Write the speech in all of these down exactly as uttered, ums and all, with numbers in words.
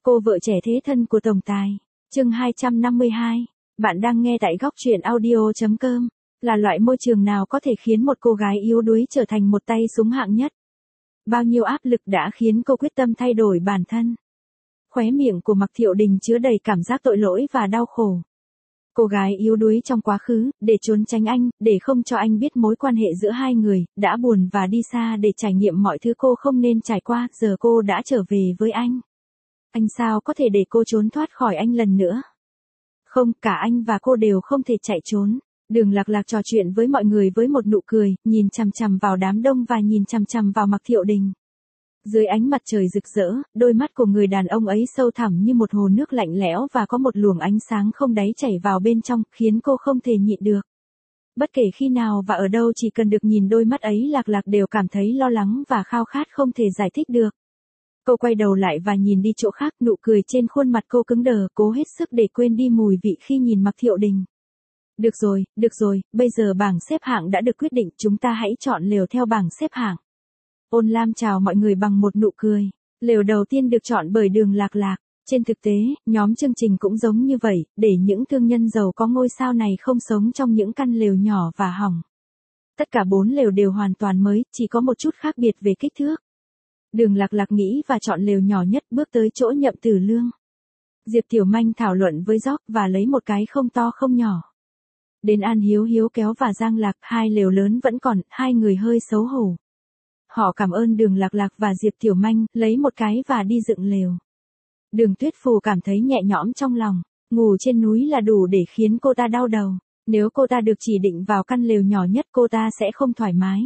Cô vợ trẻ thế thân của tổng tài. Chương hai trăm năm mươi hai. Bạn đang nghe tại góc truyện audio chấm com. Là loại môi trường nào có thể khiến một cô gái yếu đuối trở thành một tay súng hạng nhất? Bao nhiêu áp lực đã khiến cô quyết tâm thay đổi bản thân? Khóe miệng của Mạc Thiệu Đình chứa đầy cảm giác tội lỗi và đau khổ. Cô gái yếu đuối trong quá khứ, để trốn tránh anh, để không cho anh biết mối quan hệ giữa hai người, đã buồn và đi xa để trải nghiệm mọi thứ cô không nên trải qua, giờ cô đã trở về với anh. Anh sao có thể để cô trốn thoát khỏi anh lần nữa? Không, cả anh và cô đều không thể chạy trốn. Đường Lạc Lạc trò chuyện với mọi người với một nụ cười, nhìn chằm chằm vào đám đông và nhìn chằm chằm vào Mạc Thiệu Đình. Dưới ánh mặt trời rực rỡ, đôi mắt của người đàn ông ấy sâu thẳm như một hồ nước lạnh lẽo và có một luồng ánh sáng không đáy chảy vào bên trong, khiến cô không thể nhịn được. Bất kể khi nào và ở đâu, chỉ cần được nhìn đôi mắt ấy, Lạc Lạc đều cảm thấy lo lắng và khao khát không thể giải thích được. Cô quay đầu lại và nhìn đi chỗ khác, nụ cười trên khuôn mặt cô cứng đờ, cố hết sức để quên đi mùi vị khi nhìn Mạc Thiệu Đình. Được rồi, được rồi, bây giờ bảng xếp hạng đã được quyết định, chúng ta hãy chọn lều theo bảng xếp hạng. Ôn Lam chào mọi người bằng một nụ cười. Lều đầu tiên được chọn bởi Đường Lạc Lạc. Trên thực tế, nhóm chương trình cũng giống như vậy, để những thương nhân giàu có ngôi sao này không sống trong những căn lều nhỏ và hỏng. Tất cả bốn lều đều hoàn toàn mới, chỉ có một chút khác biệt về kích thước. Đường Lạc Lạc nghĩ và chọn lều nhỏ nhất, bước tới chỗ Nhậm Tử Lương. Diệp Tiểu Manh thảo luận với Gióc và lấy một cái không to không nhỏ. Đến An Hiếu Hiếu Kéo và Giang Lạc, hai lều lớn vẫn còn, hai người hơi xấu hổ. Họ cảm ơn Đường Lạc Lạc và Diệp Tiểu Manh, lấy một cái và đi dựng lều. Đường Tuyết Phù cảm thấy nhẹ nhõm trong lòng, ngủ trên núi là đủ để khiến cô ta đau đầu. Nếu cô ta được chỉ định vào căn lều nhỏ nhất, cô ta sẽ không thoải mái.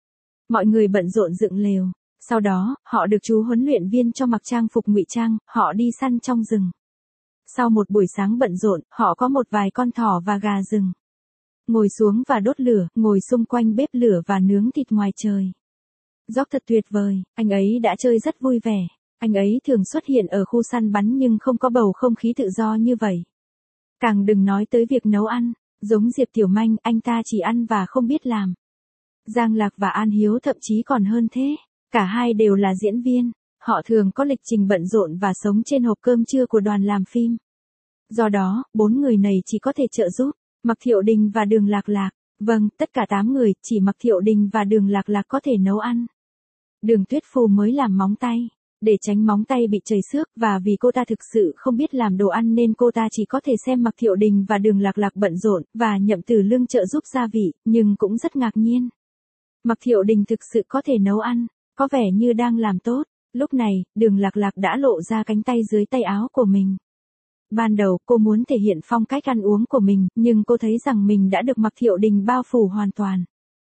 Mọi người bận rộn dựng lều. Sau đó, họ được chú huấn luyện viên cho mặc trang phục ngụy trang, họ đi săn trong rừng. Sau một buổi sáng bận rộn, họ có một vài con thỏ và gà rừng. Ngồi xuống và đốt lửa, ngồi xung quanh bếp lửa và nướng thịt ngoài trời. Gióc thật tuyệt vời, anh ấy đã chơi rất vui vẻ. Anh ấy thường xuất hiện ở khu săn bắn nhưng không có bầu không khí tự do như vậy. Càng đừng nói tới việc nấu ăn, giống Diệp Tiểu Manh, anh ta chỉ ăn và không biết làm. Giang Lạc và An Hiếu thậm chí còn hơn thế. Cả hai đều là diễn viên, họ thường có lịch trình bận rộn và sống trên hộp cơm trưa của đoàn làm phim. Do đó, bốn người này chỉ có thể trợ giúp, Mạc Thiệu Đình và Đường Lạc Lạc. Vâng, tất cả tám người, chỉ Mạc Thiệu Đình và Đường Lạc Lạc có thể nấu ăn. Đường Tuyết Phù mới làm móng tay, để tránh móng tay bị chảy xước và vì cô ta thực sự không biết làm đồ ăn nên cô ta chỉ có thể xem Mạc Thiệu Đình và Đường Lạc Lạc bận rộn và Nhậm Tử Lương trợ giúp gia vị, nhưng cũng rất ngạc nhiên. Mạc Thiệu Đình thực sự có thể nấu ăn. Có vẻ như đang làm tốt. Lúc này, Đường Lạc Lạc đã lộ ra cánh tay dưới tay áo của mình. Ban đầu cô muốn thể hiện phong cách ăn uống của mình, nhưng cô thấy rằng mình đã được Mạc Thiệu Đình bao phủ hoàn toàn.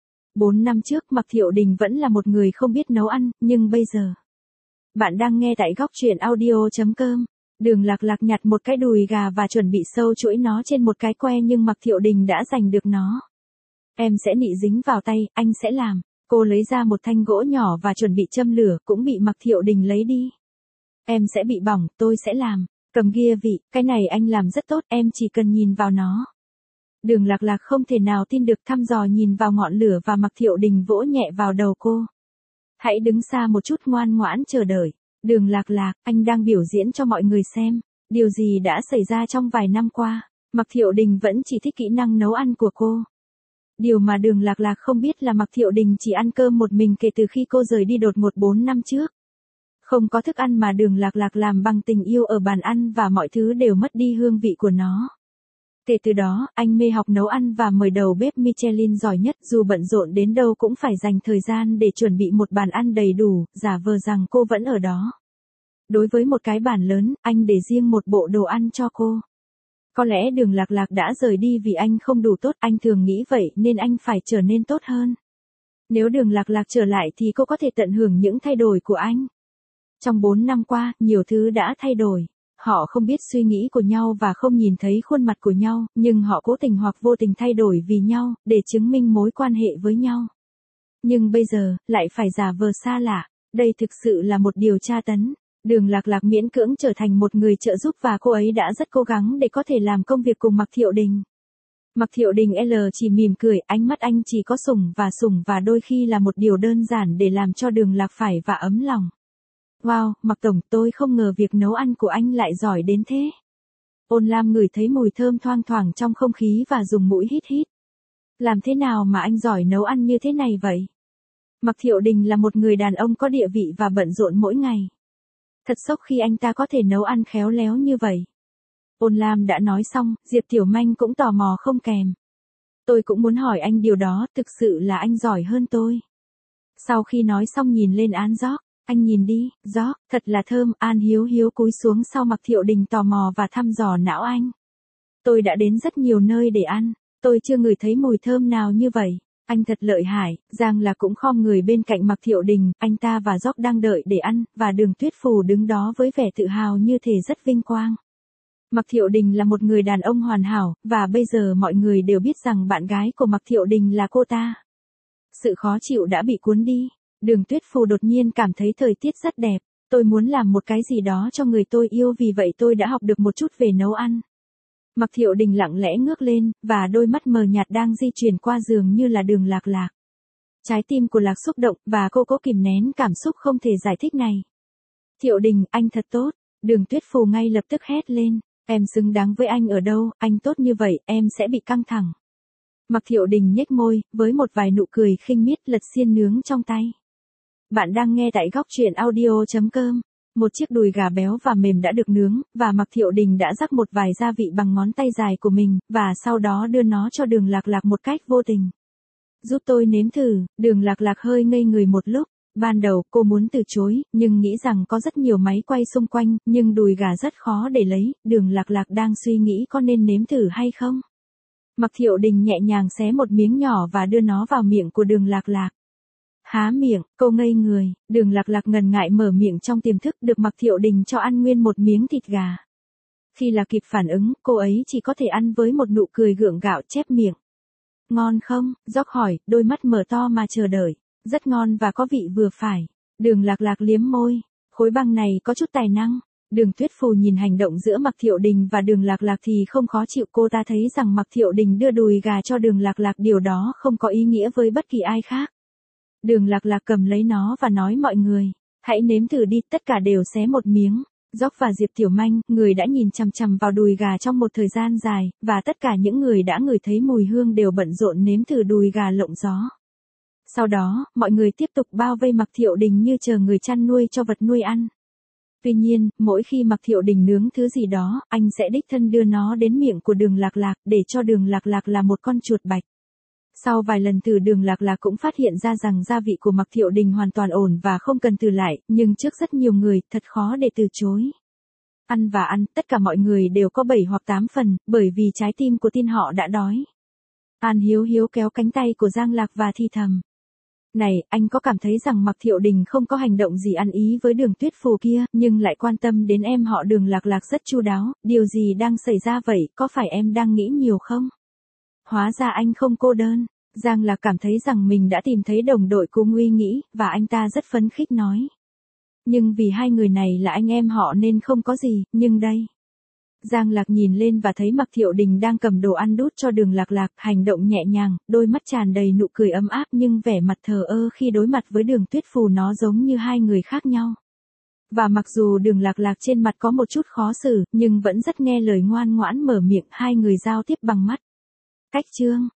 Bốn năm trước Mạc Thiệu Đình vẫn là một người không biết nấu ăn, nhưng bây giờ. Bạn đang nghe tại góc truyện audio chấm com. Đường Lạc Lạc nhặt một cái đùi gà và chuẩn bị sâu chuỗi nó trên một cái que nhưng Mạc Thiệu Đình đã giành được nó. Em sẽ nị dính vào tay, anh sẽ làm. Cô lấy ra một thanh gỗ nhỏ và chuẩn bị châm lửa, cũng bị Mạc Thiệu Đình lấy đi. Em sẽ bị bỏng, tôi sẽ làm. Cầm kia vị, cái này anh làm rất tốt, em chỉ cần nhìn vào nó. Đường Lạc Lạc không thể nào tin được, thăm dò nhìn vào ngọn lửa và Mạc Thiệu Đình vỗ nhẹ vào đầu cô. Hãy đứng xa một chút, ngoan ngoãn chờ đợi. Đường Lạc Lạc, anh đang biểu diễn cho mọi người xem. Điều gì đã xảy ra trong vài năm qua? Mạc Thiệu Đình vẫn chỉ thích kỹ năng nấu ăn của cô. Điều mà Đường Lạc Lạc không biết là Mạc Thiệu Đình chỉ ăn cơm một mình kể từ khi cô rời đi đột ngột bốn năm trước. Không có thức ăn mà Đường Lạc Lạc làm bằng tình yêu ở bàn ăn và mọi thứ đều mất đi hương vị của nó. Kể từ đó, anh mê học nấu ăn và mời đầu bếp Michelin giỏi nhất, dù bận rộn đến đâu cũng phải dành thời gian để chuẩn bị một bàn ăn đầy đủ, giả vờ rằng cô vẫn ở đó. Đối với một cái bàn lớn, anh để riêng một bộ đồ ăn cho cô. Có lẽ Đường Lạc Lạc đã rời đi vì anh không đủ tốt, anh thường nghĩ vậy nên anh phải trở nên tốt hơn. Nếu Đường Lạc Lạc trở lại thì cô có thể tận hưởng những thay đổi của anh. Trong bốn năm qua, nhiều thứ đã thay đổi. Họ không biết suy nghĩ của nhau và không nhìn thấy khuôn mặt của nhau, nhưng họ cố tình hoặc vô tình thay đổi vì nhau, để chứng minh mối quan hệ với nhau. Nhưng bây giờ, lại phải giả vờ xa lạ. Đây thực sự là một điều tra tấn. Đường Lạc Lạc miễn cưỡng trở thành một người trợ giúp và cô ấy đã rất cố gắng để có thể làm công việc cùng Mạc Thiệu Đình. Mạc Thiệu Đình L chỉ mỉm cười, ánh mắt anh chỉ có sủng và sủng và đôi khi là một điều đơn giản để làm cho Đường Lạc phải và ấm lòng. Wow, Mạc Tổng, tôi không ngờ việc nấu ăn của anh lại giỏi đến thế. Ôn Lam ngửi thấy mùi thơm thoang thoảng trong không khí và dùng mũi hít hít. Làm thế nào mà anh giỏi nấu ăn như thế này vậy? Mạc Thiệu Đình là một người đàn ông có địa vị và bận rộn mỗi ngày. Thật sốc khi anh ta có thể nấu ăn khéo léo như vậy. Ôn Lam đã nói xong, Diệp Tiểu Manh cũng tò mò không kèm. Tôi cũng muốn hỏi anh điều đó, thực sự là anh giỏi hơn tôi. Sau khi nói xong nhìn lên An Gióc, anh nhìn đi, Gióc, thật là thơm. An Hiếu Hiếu cúi xuống sau Mạc Thiệu Đình tò mò và thăm dò não anh. Tôi đã đến rất nhiều nơi để ăn, tôi chưa ngửi thấy mùi thơm nào như vậy. Anh thật lợi hại. Giang Lạc cũng khom người bên cạnh Mạc Thiệu Đình, anh ta và Gióc đang đợi để ăn, và Đường Tuyết Phù đứng đó với vẻ tự hào như thể rất vinh quang. Mạc Thiệu Đình là một người đàn ông hoàn hảo, và bây giờ mọi người đều biết rằng bạn gái của Mạc Thiệu Đình là cô ta. Sự khó chịu đã bị cuốn đi. Đường Tuyết Phù đột nhiên cảm thấy thời tiết rất đẹp. Tôi muốn làm một cái gì đó cho người tôi yêu, vì vậy tôi đã học được một chút về nấu ăn. Mạc Thiệu Đình lặng lẽ ngước lên, và đôi mắt mờ nhạt đang di chuyển qua giường như là Đường Lạc Lạc. Trái tim của Lạc xúc động, và cô cố kìm nén cảm xúc không thể giải thích này. Thiệu Đình, anh thật tốt. Đường Tuyết Phù ngay lập tức hét lên. Em xứng đáng với anh ở đâu, anh tốt như vậy, em sẽ bị căng thẳng. Mạc Thiệu Đình nhếch môi, với một vài nụ cười khinh miết lật xiên nướng trong tay. Bạn đang nghe tại góc truyện audio chấm com. Một chiếc đùi gà béo và mềm đã được nướng, và Mạc Thiệu Đình đã rắc một vài gia vị bằng ngón tay dài của mình, và sau đó đưa nó cho Đường Lạc Lạc một cách vô tình. Giúp tôi nếm thử. Đường Lạc Lạc hơi ngây người một lúc. Ban đầu cô muốn từ chối, nhưng nghĩ rằng có rất nhiều máy quay xung quanh, nhưng đùi gà rất khó để lấy. Đường Lạc Lạc đang suy nghĩ có nên nếm thử hay không. Mạc Thiệu Đình nhẹ nhàng xé một miếng nhỏ và đưa nó vào miệng của Đường Lạc Lạc. Há miệng, cô ngây người. Đường Lạc Lạc ngần ngại mở miệng trong tiềm thức, được Mạc Thiệu Đình cho ăn nguyên một miếng thịt gà. Khi là kịp phản ứng, cô ấy chỉ có thể ăn với một nụ cười gượng gạo chép miệng. Ngon không? Gióc hỏi, đôi mắt mở to mà chờ đợi. Rất ngon và có vị vừa phải. Đường Lạc Lạc liếm môi. Khối băng này có chút tài năng. Đường Tuyết Phù nhìn hành động giữa Mạc Thiệu Đình và Đường Lạc Lạc thì không khó chịu. Cô ta thấy rằng Mạc Thiệu Đình đưa đùi gà cho Đường Lạc Lạc, điều đó không có ý nghĩa với bất kỳ ai khác. Đường Lạc Lạc cầm lấy nó và nói mọi người, hãy nếm thử đi, tất cả đều xé một miếng. Gióc và Diệp Tiểu Manh, người đã nhìn chằm chằm vào đùi gà trong một thời gian dài, và tất cả những người đã ngửi thấy mùi hương đều bận rộn nếm thử đùi gà lộng gió. Sau đó, mọi người tiếp tục bao vây Mạc Thiệu Đình như chờ người chăn nuôi cho vật nuôi ăn. Tuy nhiên, mỗi khi Mạc Thiệu Đình nướng thứ gì đó, anh sẽ đích thân đưa nó đến miệng của Đường Lạc Lạc, để cho Đường Lạc Lạc là một con chuột bạch. Sau vài lần thử, Đường Lạc Lạc cũng phát hiện ra rằng gia vị của Mạc Thiệu Đình hoàn toàn ổn và không cần thử lại, nhưng trước rất nhiều người, thật khó để từ chối. Ăn và ăn, tất cả mọi người đều có bảy hoặc tám phần, bởi vì trái tim của tin họ đã đói. An Hiếu Hiếu kéo cánh tay của Giang Lạc và thì thầm. Này, anh có cảm thấy rằng Mạc Thiệu Đình không có hành động gì ăn ý với Đường Tuyết Phù kia, nhưng lại quan tâm đến em họ Đường Lạc Lạc rất chu đáo, điều gì đang xảy ra vậy, có phải em đang nghĩ nhiều không? Hóa ra anh không cô đơn. Giang Lạc cảm thấy rằng mình đã tìm thấy đồng đội cùng nguy nghĩ, và anh ta rất phấn khích nói. Nhưng vì hai người này là anh em họ nên không có gì, nhưng đây. Giang Lạc nhìn lên và thấy Mạc Thiệu Đình đang cầm đồ ăn đút cho Đường Lạc Lạc, hành động nhẹ nhàng, đôi mắt tràn đầy nụ cười ấm áp, nhưng vẻ mặt thờ ơ khi đối mặt với Đường Tuyết Phù nó giống như hai người khác nhau. Và mặc dù Đường Lạc Lạc trên mặt có một chút khó xử, nhưng vẫn rất nghe lời, ngoan ngoãn mở miệng. Hai người giao tiếp bằng mắt. Cách chương.